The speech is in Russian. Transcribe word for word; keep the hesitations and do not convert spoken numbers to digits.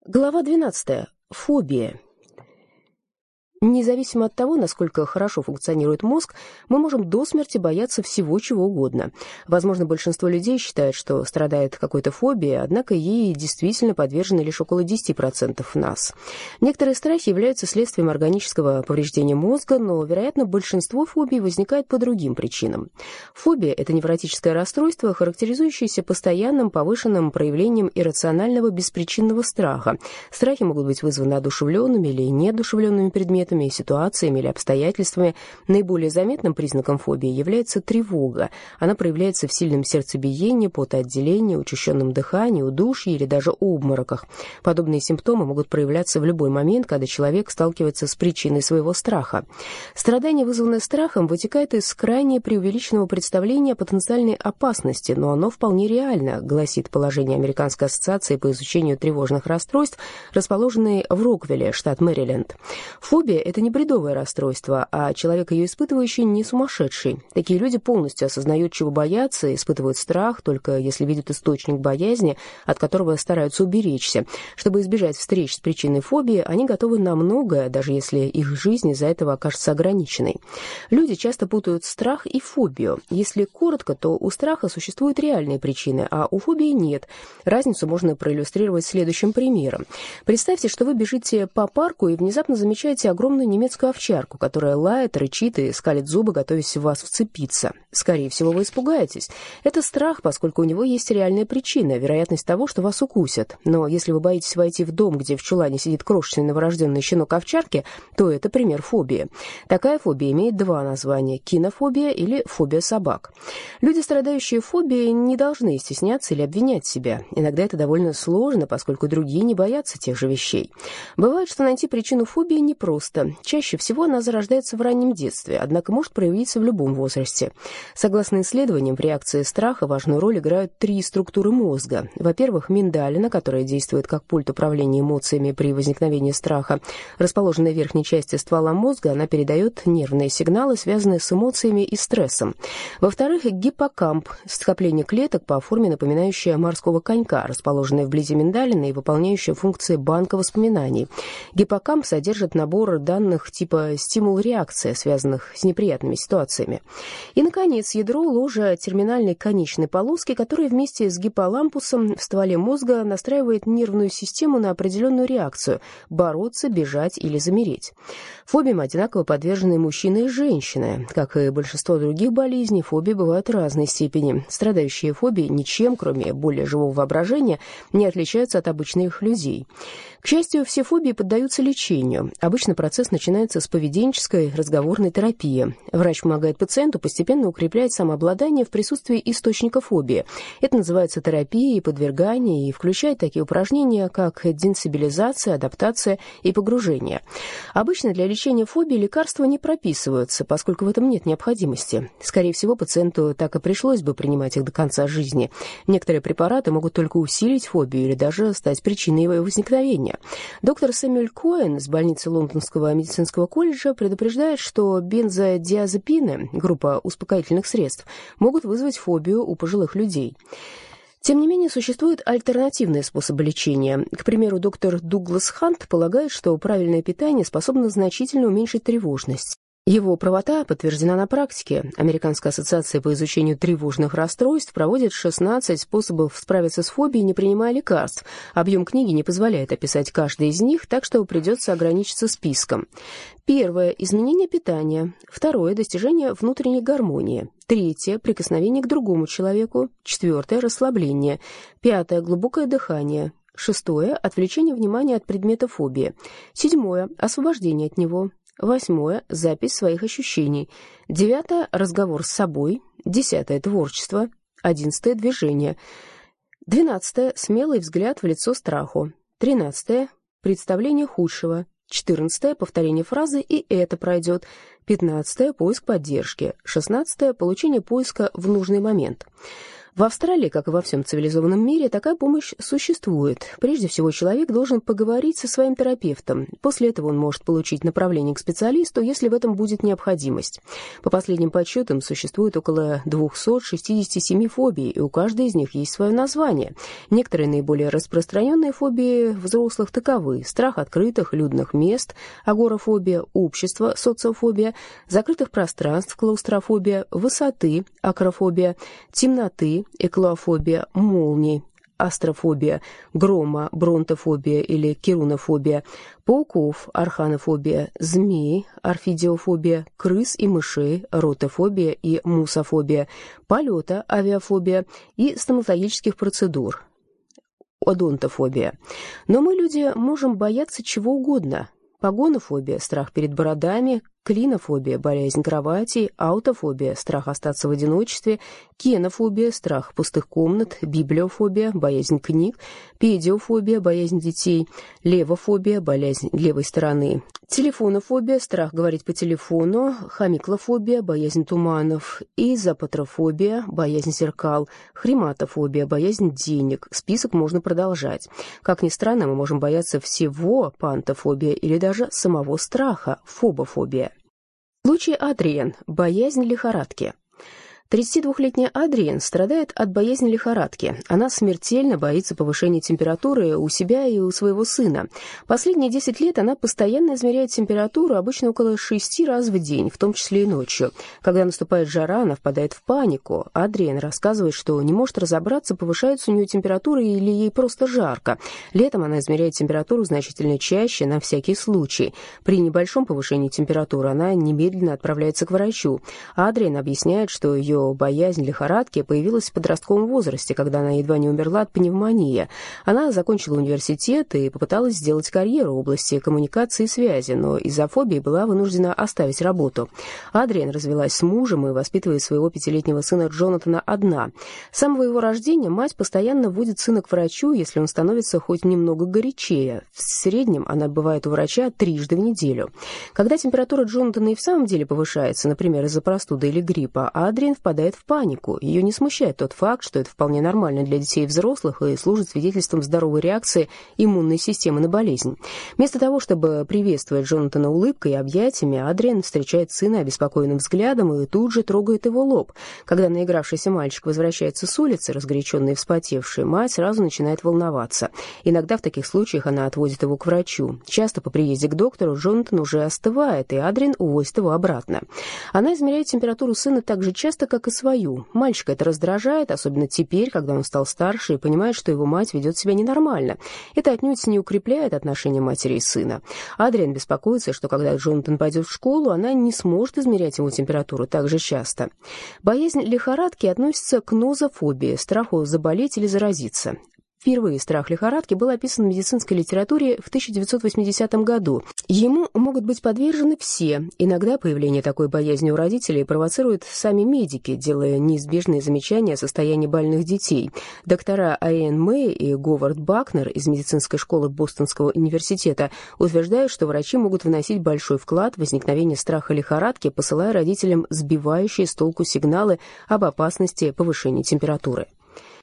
Глава двенадцатая. Фобия. Независимо от того, насколько хорошо функционирует мозг, мы можем до смерти бояться всего, чего угодно. Возможно, большинство людей считает, что страдает какой-то фобией, однако ей действительно подвержены лишь около десять процентов нас. Некоторые страхи являются следствием органического повреждения мозга, но, вероятно, большинство фобий возникает по другим причинам. Фобия – это невротическое расстройство, характеризующееся постоянным повышенным проявлением иррационального беспричинного страха. Страхи могут быть вызваны одушевленными или неодушевленными предметами, ситуациями или обстоятельствами. Наиболее заметным признаком фобии является тревога. Она проявляется в сильном сердцебиении, потоотделении, учащенном дыхании, удушье или даже обмороках. Подобные симптомы могут проявляться в любой момент, когда человек сталкивается с причиной своего страха. Страдание, вызванное страхом, вытекает из крайне преувеличенного представления о потенциальной опасности, но оно вполне реально, гласит положение Американской ассоциации по изучению тревожных расстройств, расположенной в Роквилле, штат Мэриленд. Фобия – это не бредовое расстройство, а человек, ее испытывающий, не сумасшедший. Такие люди полностью осознают, чего боятся, испытывают страх, только если видят источник боязни, от которого стараются уберечься. Чтобы избежать встреч с причиной фобии, они готовы на многое, даже если их жизнь из-за этого окажется ограниченной. Люди часто путают страх и фобию. Если коротко, то у страха существуют реальные причины, а у фобии нет. Разницу можно проиллюстрировать следующим примером. Представьте, что вы бежите по парку и внезапно замечаете огромную немецкую овчарку, которая лает, рычит и скалит зубы, готовясь в вас вцепиться. Скорее всего, вы испугаетесь. Это страх, поскольку у него есть реальная причина, вероятность того, что вас укусят. Но если вы боитесь войти в дом, где в чулане сидит крошечный новорожденный щенок овчарки, то это пример фобии. Такая фобия имеет два названия – кинофобия или фобия собак. Люди, страдающие фобией, не должны стесняться или обвинять себя. Иногда это довольно сложно, поскольку другие не боятся тех же вещей. Бывает, что найти причину фобии не просто. Чаще всего она зарождается в раннем детстве, однако может проявиться в любом возрасте. Согласно исследованиям, в реакции страха важную роль играют три структуры мозга. Во-первых, миндалина, которая действует как пульт управления эмоциями при возникновении страха. Расположенная в верхней части ствола мозга, она передает нервные сигналы, связанные с эмоциями и стрессом. Во-вторых, гиппокамп, скопление клеток по форме, напоминающее морского конька, расположенное вблизи миндалины и выполняющее функции банка воспоминаний. Гиппокамп содержит набор данных типа стимул-реакция, связанных с неприятными ситуациями. И, наконец, ядро ложа терминальной конечной полоски, которая вместе с гиполампусом в стволе мозга настраивает нервную систему на определенную реакцию – бороться, бежать или замереть. Фобиям одинаково подвержены мужчины и женщины. Как и большинство других болезней, фобии бывают разной степени. Страдающие фобией ничем, кроме более живого воображения, не отличаются от обычных людей. К счастью, все фобии поддаются лечению. Обычно процесс начинается с поведенческой разговорной терапии. Врач помогает пациенту постепенно укреплять самообладание в присутствии источника фобии. Это называется терапией подвергания и включает такие упражнения, как денсибилизация, адаптация и погружение. Обычно для лечения фобии лекарства не прописываются, поскольку в этом нет необходимости. Скорее всего, пациенту так и пришлось бы принимать их до конца жизни. Некоторые препараты могут только усилить фобию или даже стать причиной ее возникновения. Доктор Сэмюэль Коэн из больницы Лондонского медицинского колледжа предупреждает, что бензодиазепины, группа успокоительных средств, могут вызвать фобию у пожилых людей. Тем не менее, существуют альтернативные способы лечения. К примеру, доктор Дуглас Хант полагает, что правильное питание способно значительно уменьшить тревожность. Его правота подтверждена на практике. Американская ассоциация по изучению тревожных расстройств проводит шестнадцать способов справиться с фобией, не принимая лекарств. Объем книги не позволяет описать каждый из них, так что придется ограничиться списком. Первое – изменение питания. Второе – достижение внутренней гармонии. Третье – прикосновение к другому человеку. Четвертое – расслабление. Пятое – глубокое дыхание. Шестое – отвлечение внимания от предмета фобии. Седьмое – освобождение от него. Восьмое – запись своих ощущений. Девятое – разговор с собой. Десятое – творчество. Одиннадцатое – движение. Двенадцатое – смелый взгляд в лицо страху. Тринадцатое – представление худшего. Четырнадцатое – повторение фразы «и это пройдет». Пятнадцатое – поиск поддержки. Шестнадцатое – получение поиска в нужный момент. В Австралии, как и во всем цивилизованном мире, такая помощь существует. Прежде всего, человек должен поговорить со своим терапевтом. После этого он может получить направление к специалисту, если в этом будет необходимость. По последним подсчетам, существует около двести шестьдесят семь фобий, и у каждой из них есть свое название. Некоторые наиболее распространенные фобии взрослых таковы: страх открытых, людных мест, агорафобия, общество, социофобия, закрытых пространств, клаустрофобия, высоты, акрофобия, темноты, эклофобия, молний, астрофобия, грома, бронтофобия или керунофобия, пауков, арханофобия, змей, орфидиофобия, крыс и мышей, ротофобия и мусофобия, полета, авиафобия и стоматологических процедур, одонтофобия. Но мы, люди, можем бояться чего угодно. Погонофобия – страх перед бородами, клинофобия – боязнь кроватей, аутофобия – страх остаться в одиночестве, кенофобия – страх пустых комнат, библиофобия – боязнь книг, педиофобия – боязнь детей, левофобия – боязнь левой стороны, телефонофобия – страх говорить по телефону, хамиклофобия – боязнь туманов, изопатрофобия – боязнь зеркал, хрематофобия – боязнь денег. Список можно продолжать. Как ни странно, мы можем бояться всего, пантофобия, или даже самого страха, фобофобия. Случай Адриен. Боязнь лихорадки. тридцатидвухлетняя Адриен страдает от боязни лихорадки. Она смертельно боится повышения температуры у себя и у своего сына. Последние десять лет она постоянно измеряет температуру, обычно около шести раз в день, в том числе и ночью. Когда наступает жара, она впадает в панику. Адриен рассказывает, что не может разобраться, повышается у нее температура или ей просто жарко. Летом она измеряет температуру значительно чаще, на всякий случай. При небольшом повышении температуры она немедленно отправляется к врачу. Адриен объясняет, что ее боязнь лихорадки появилась в подростковом возрасте, когда она едва не умерла от пневмонии. Она закончила университет и попыталась сделать карьеру в области коммуникации и связи, но из-за фобии была вынуждена оставить работу. Адриен развелась с мужем и воспитывает своего пятилетнего сына Джонатана одна. С самого его рождения мать постоянно водит сына к врачу, если он становится хоть немного горячее. В среднем она бывает у врача трижды в неделю. Когда температура Джонатана и в самом деле повышается, например, из-за простуды или гриппа, Адриен впадает в панику. Ее не смущает тот факт, что это вполне нормально для детей и взрослых и служит свидетельством здоровой реакции иммунной системы на болезнь. Вместо того, чтобы приветствовать Джонатана улыбкой и объятиями, Адриен встречает сына обеспокоенным взглядом и тут же трогает его лоб. Когда наигравшийся мальчик возвращается с улицы, разгоряченный и вспотевший, мать сразу начинает волноваться. Иногда в таких случаях она отводит его к врачу. Часто по приезде к доктору Джонатан уже остывает, и Адриен увозит его обратно. Она измеряет температуру сына так же часто, как и свою. Мальчика это раздражает, особенно теперь, когда он стал старше и понимает, что его мать ведет себя ненормально. Это отнюдь не укрепляет отношения матери и сына. Адриен беспокоится, что когда Джонатан пойдет в школу, она не сможет измерять ему температуру так же часто. Боязнь лихорадки относится к нозофобии, страху заболеть или заразиться. Впервые страх лихорадки был описан в медицинской литературе в тысяча девятьсот восьмидесятом году. Ему могут быть подвержены все. Иногда появление такой боязни у родителей провоцируют сами медики, делая неизбежные замечания о состоянии больных детей. Доктора Айэн Мэй и Говард Бакнер из медицинской школы Бостонского университета утверждают, что врачи могут вносить большой вклад в возникновение страха лихорадки, посылая родителям сбивающие с толку сигналы об опасности повышения температуры.